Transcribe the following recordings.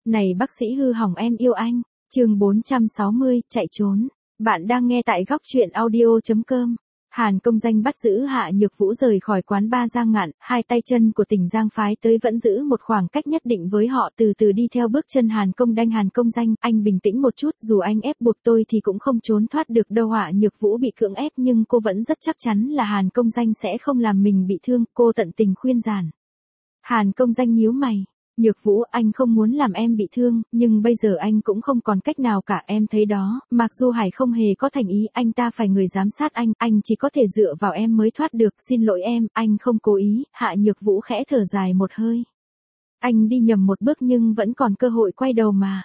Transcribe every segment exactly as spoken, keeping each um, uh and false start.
Này bác sĩ hư hỏng em yêu anh. Chương bốn trăm sáu mươi, chạy trốn. Bạn đang nghe tại góc truyện audio chấm com. Hàn Công Danh bắt giữ Hạ Nhược Vũ rời khỏi quán bar Giang Ngạn, hai tay chân của tỉnh Giang phái tới vẫn giữ một khoảng cách nhất định với họ, từ từ đi theo bước chân Hàn Công Đanh. Hàn Công Danh, anh bình tĩnh một chút, dù anh ép buộc tôi thì cũng không trốn thoát được đâu. Hạ Nhược Vũ bị cưỡng ép nhưng cô vẫn rất chắc chắn là Hàn Công Danh sẽ không làm mình bị thương, cô tận tình khuyên giải. Hàn Công Danh nhíu mày. Nhược Vũ, anh không muốn làm em bị thương, nhưng bây giờ anh cũng không còn cách nào cả, em thấy đó, Mạc Du Hải không hề có thành ý, anh ta phải người giám sát anh, anh chỉ có thể dựa vào em mới thoát được, xin lỗi em, anh không cố ý. Hạ Nhược Vũ khẽ thở dài một hơi. Anh đi nhầm một bước nhưng vẫn còn cơ hội quay đầu mà.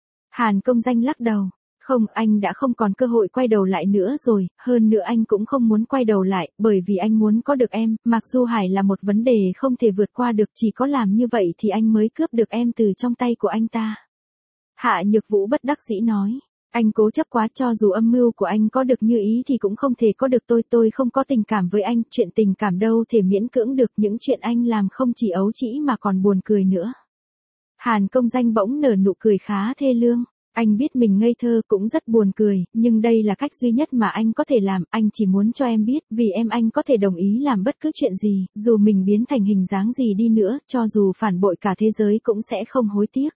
Hàn Công Danh lắc đầu. Không, anh đã không còn cơ hội quay đầu lại nữa rồi, hơn nữa anh cũng không muốn quay đầu lại, bởi vì anh muốn có được em. Mạc Du Hải là một vấn đề không thể vượt qua được, chỉ có làm như vậy thì anh mới cướp được em từ trong tay của anh ta. Hạ Nhược Vũ bất đắc dĩ nói, anh cố chấp quá, cho dù âm mưu của anh có được như ý thì cũng không thể có được tôi, tôi không có tình cảm với anh, chuyện tình cảm đâu thể miễn cưỡng được, những chuyện anh làm không chỉ ấu trĩ mà còn buồn cười nữa. Hàn Công Danh bỗng nở nụ cười khá thê lương. Anh biết mình ngây thơ cũng rất buồn cười, nhưng đây là cách duy nhất mà anh có thể làm, anh chỉ muốn cho em biết, vì em anh có thể đồng ý làm bất cứ chuyện gì, dù mình biến thành hình dáng gì đi nữa, cho dù phản bội cả thế giới cũng sẽ không hối tiếc.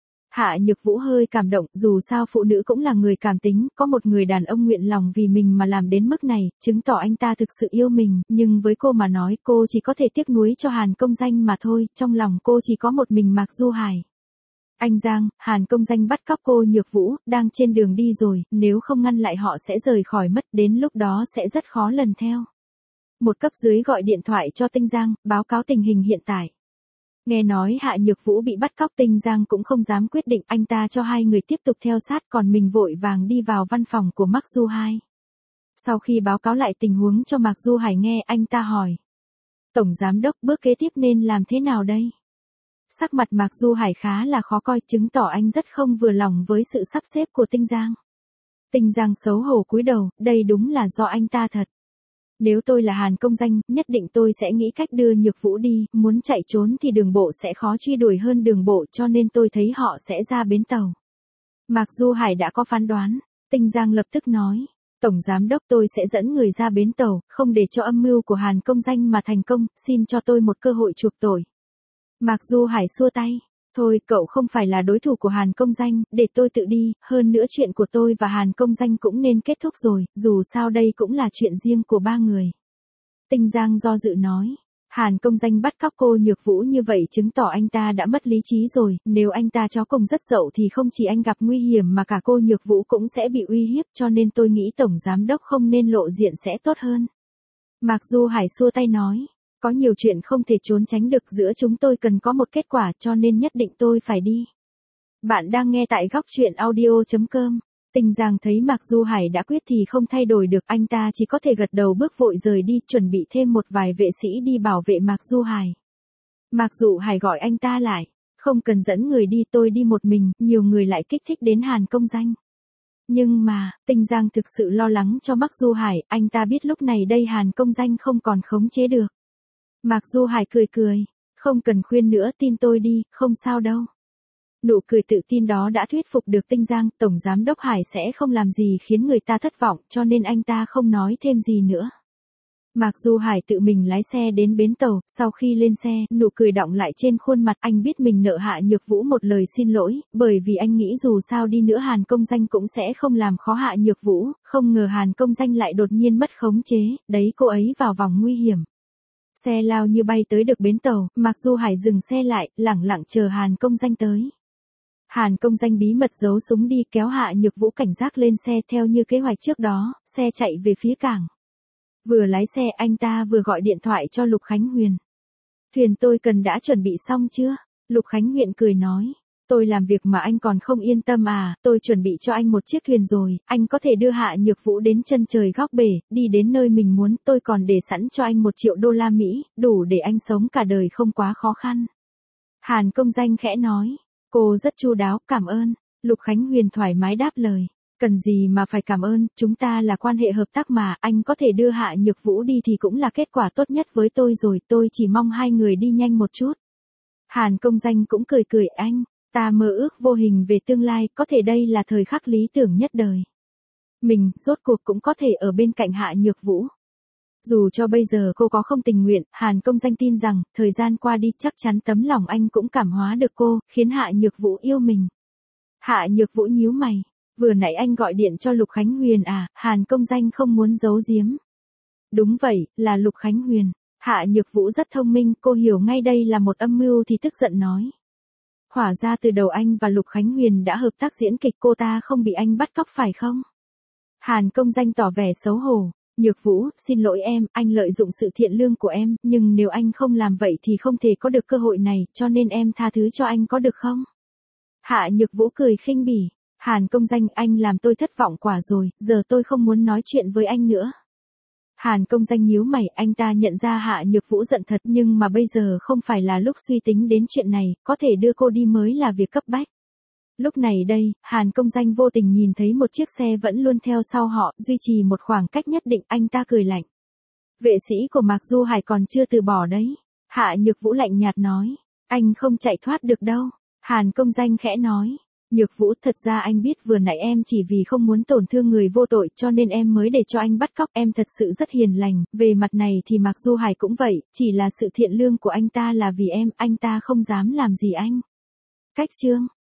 Hạ Nhược Vũ hơi cảm động, dù sao phụ nữ cũng là người cảm tính, có một người đàn ông nguyện lòng vì mình mà làm đến mức này, chứng tỏ anh ta thực sự yêu mình, nhưng với cô mà nói, cô chỉ có thể tiếc nuối cho Hàn Công Danh mà thôi, trong lòng cô chỉ có một mình Mạc Du Hải. Anh Giang, Hàn Công Danh bắt cóc cô Nhược Vũ, đang trên đường đi rồi, nếu không ngăn lại họ sẽ rời khỏi mất, đến lúc đó sẽ rất khó lần theo. Một cấp dưới gọi điện thoại cho Tinh Giang, báo cáo tình hình hiện tại. Nghe nói Hạ Nhược Vũ bị bắt cóc, Tinh Giang cũng không dám quyết định, anh ta cho hai người tiếp tục theo sát, còn mình vội vàng đi vào văn phòng của Mạc Du Hải. Sau khi báo cáo lại tình huống cho Mạc Du Hải nghe, anh ta hỏi. Tổng Giám Đốc, bước kế tiếp nên làm thế nào đây? Sắc mặt Mạc Du Hải khá là khó coi, chứng tỏ anh rất không vừa lòng với sự sắp xếp của Tinh Giang. Tinh Giang xấu hổ cúi đầu, đây đúng là do anh ta thật. Nếu tôi là Hàn Công Danh, nhất định tôi sẽ nghĩ cách đưa Nhược Vũ đi, muốn chạy trốn thì đường bộ sẽ khó truy đuổi hơn đường bộ, cho nên tôi thấy họ sẽ ra bến tàu. Mạc Du Hải đã có phán đoán, Tinh Giang lập tức nói. Tổng Giám Đốc, tôi sẽ dẫn người ra bến tàu, không để cho âm mưu của Hàn Công Danh mà thành công, xin cho tôi một cơ hội chuộc tội. Mạc Du Hải xua tay, thôi cậu không phải là đối thủ của Hàn Công Danh, để tôi tự đi, hơn nữa chuyện của tôi và Hàn Công Danh cũng nên kết thúc rồi, dù sao đây cũng là chuyện riêng của ba người. Tinh Giang do dự nói, Hàn Công Danh bắt cóc cô Nhược Vũ như vậy chứng tỏ anh ta đã mất lý trí rồi, nếu anh ta chó cùng rất dậu thì không chỉ anh gặp nguy hiểm mà cả cô Nhược Vũ cũng sẽ bị uy hiếp, cho nên tôi nghĩ Tổng Giám Đốc không nên lộ diện sẽ tốt hơn. Mạc Du Hải xua tay nói. Có nhiều chuyện không thể trốn tránh được, giữa chúng tôi cần có một kết quả, cho nên nhất định tôi phải đi. Bạn đang nghe tại góc truyện audio chấm com. Tinh Giang thấy Mạc Du Hải đã quyết thì không thay đổi được, anh ta chỉ có thể gật đầu bước vội rời đi, chuẩn bị thêm một vài vệ sĩ đi bảo vệ Mạc Du Hải. Mạc Du Hải gọi anh ta lại, không cần dẫn người đi, tôi đi một mình, nhiều người lại kích thích đến Hàn Công Danh. Nhưng mà, Tinh Giang thực sự lo lắng cho Mạc Du Hải, anh ta biết lúc này đây Hàn Công Danh không còn khống chế được. Mạc Du Hải cười cười, không cần khuyên nữa, tin tôi đi, không sao đâu. Nụ cười tự tin đó đã thuyết phục được Tinh Giang, Tổng Giám Đốc Hải sẽ không làm gì khiến người ta thất vọng, cho nên anh ta không nói thêm gì nữa. Mạc Du Hải tự mình lái xe đến bến tàu, sau khi lên xe, nụ cười đọng lại trên khuôn mặt, anh biết mình nợ Hạ Nhược Vũ một lời xin lỗi, bởi vì anh nghĩ dù sao đi nữa Hàn Công Danh cũng sẽ không làm khó Hạ Nhược Vũ, không ngờ Hàn Công Danh lại đột nhiên mất khống chế, đấy cô ấy vào vòng nguy hiểm. Xe lao như bay tới được bến tàu, Mạc Du Hải dừng xe lại, lẳng lặng chờ Hàn Công Danh tới. Hàn Công Danh bí mật giấu súng đi, kéo Hạ Nhược Vũ cảnh giác lên xe theo như kế hoạch trước đó, xe chạy về phía cảng. Vừa lái xe anh ta vừa gọi điện thoại cho Lục Khánh Huyền. Thuyền tôi cần đã chuẩn bị xong chưa? Lục Khánh Huyền cười nói. Tôi làm việc mà anh còn không yên tâm à, tôi chuẩn bị cho anh một chiếc thuyền rồi, anh có thể đưa Hạ Nhược Vũ đến chân trời góc bể, đi đến nơi mình muốn, tôi còn để sẵn cho anh một triệu đô la Mỹ, đủ để anh sống cả đời không quá khó khăn. Hàn Công Danh khẽ nói, cô rất chu đáo, cảm ơn. Lục Khánh Huyền thoải mái đáp lời, cần gì mà phải cảm ơn, chúng ta là quan hệ hợp tác mà, anh có thể đưa Hạ Nhược Vũ đi thì cũng là kết quả tốt nhất với tôi rồi, tôi chỉ mong hai người đi nhanh một chút. Hàn Công Danh cũng cười cười, anh. Ta mơ ước vô hình về tương lai, có thể đây là thời khắc lý tưởng nhất đời. Mình, rốt cuộc cũng có thể ở bên cạnh Hạ Nhược Vũ. Dù cho bây giờ cô có không tình nguyện, Hàn Công Danh tin rằng, thời gian qua đi chắc chắn tấm lòng anh cũng cảm hóa được cô, khiến Hạ Nhược Vũ yêu mình. Hạ Nhược Vũ nhíu mày. Vừa nãy anh gọi điện cho Lục Khánh Huyền à, Hàn Công Danh không muốn giấu giếm. Đúng vậy, là Lục Khánh Huyền. Hạ Nhược Vũ rất thông minh, cô hiểu ngay đây là một âm mưu thì tức giận nói. Hóa ra từ đầu anh và Lục Khánh Huyền đã hợp tác diễn kịch, cô ta không bị anh bắt cóc phải không? Hàn Công Danh tỏ vẻ xấu hổ. Nhược Vũ, xin lỗi em, anh lợi dụng sự thiện lương của em, nhưng nếu anh không làm vậy thì không thể có được cơ hội này, cho nên em tha thứ cho anh có được không? Hạ Nhược Vũ cười khinh bỉ. Hàn Công Danh, anh làm tôi thất vọng quả rồi, giờ tôi không muốn nói chuyện với anh nữa. Hàn Công Danh nhíu mày, anh ta nhận ra Hạ Nhược Vũ giận thật nhưng mà bây giờ không phải là lúc suy tính đến chuyện này, có thể đưa cô đi mới là việc cấp bách. Lúc này đây, Hàn Công Danh vô tình nhìn thấy một chiếc xe vẫn luôn theo sau họ, duy trì một khoảng cách nhất định, anh ta cười lạnh. Vệ sĩ của Mạc Du Hải còn chưa từ bỏ đấy. Hạ Nhược Vũ lạnh nhạt nói, anh không chạy thoát được đâu. Hàn Công Danh khẽ nói, Nhược Vũ, thật ra anh biết vừa nãy em chỉ vì không muốn tổn thương người vô tội cho nên em mới để cho anh bắt cóc, em thật sự rất hiền lành, về mặt này thì Mạc Du Hải cũng vậy, chỉ là sự thiện lương của anh ta là vì em, anh ta không dám làm gì anh. Cách chương